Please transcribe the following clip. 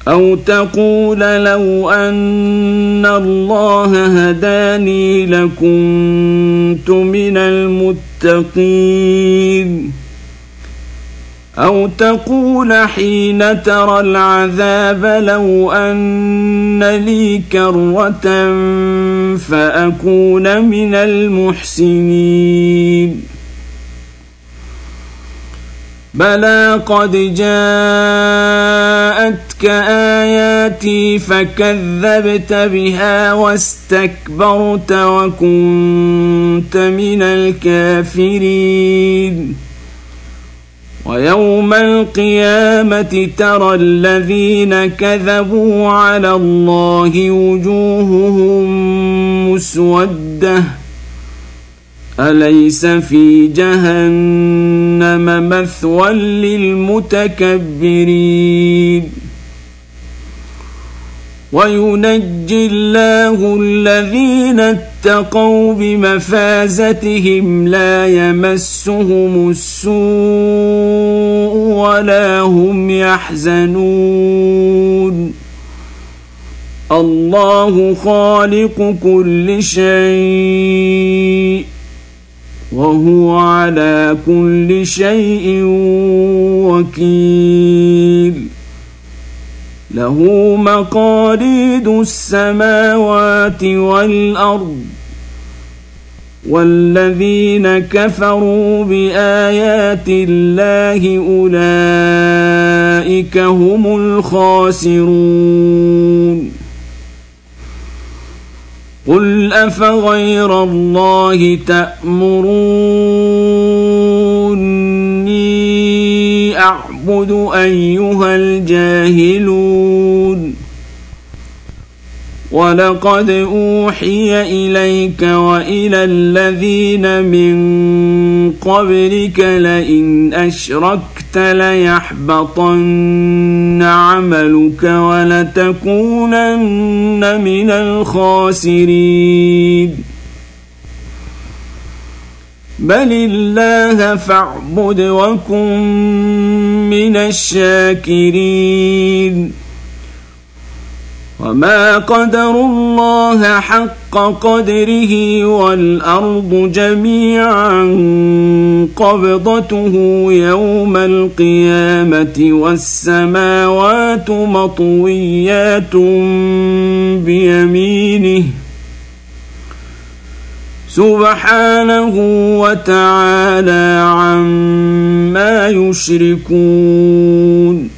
أو تقول لو أن الله هداني لكنت من المتقين أو تقول حين ترى العذاب لو أن لي كرة فأكون من المحسنين بلى قد جاءتك آياتي فكذبت بها واستكبرت وكنت من الكافرين ويوم القيامة ترى الذين كذبوا على الله وجوههم مسودة أليس في جهنم مثوى للمتكبرين وينجي الله الذين اتقوا بمفازتهم لا يمسهم السوء ولا هم يحزنون الله خالق كل شيء وهو على كل شيء وكيل له مقاليد السماوات والأرض والذين كفروا بآيات الله أولئك هم الخاسرون قل أفغير الله تأمروني أعبد أيها الجاهلون ولقد أوحي إليك وإلى الذين من قبلك لئن أشركت ليحبطن عملك ولتكونن من الخاسرين بل الله فاعبد وكن من الشاكرين وما قدروا الله حق قدره والأرض جميعا قبضته يوم القيامة والسماوات مطويات بيمينه سبحانه وتعالى عما يشركون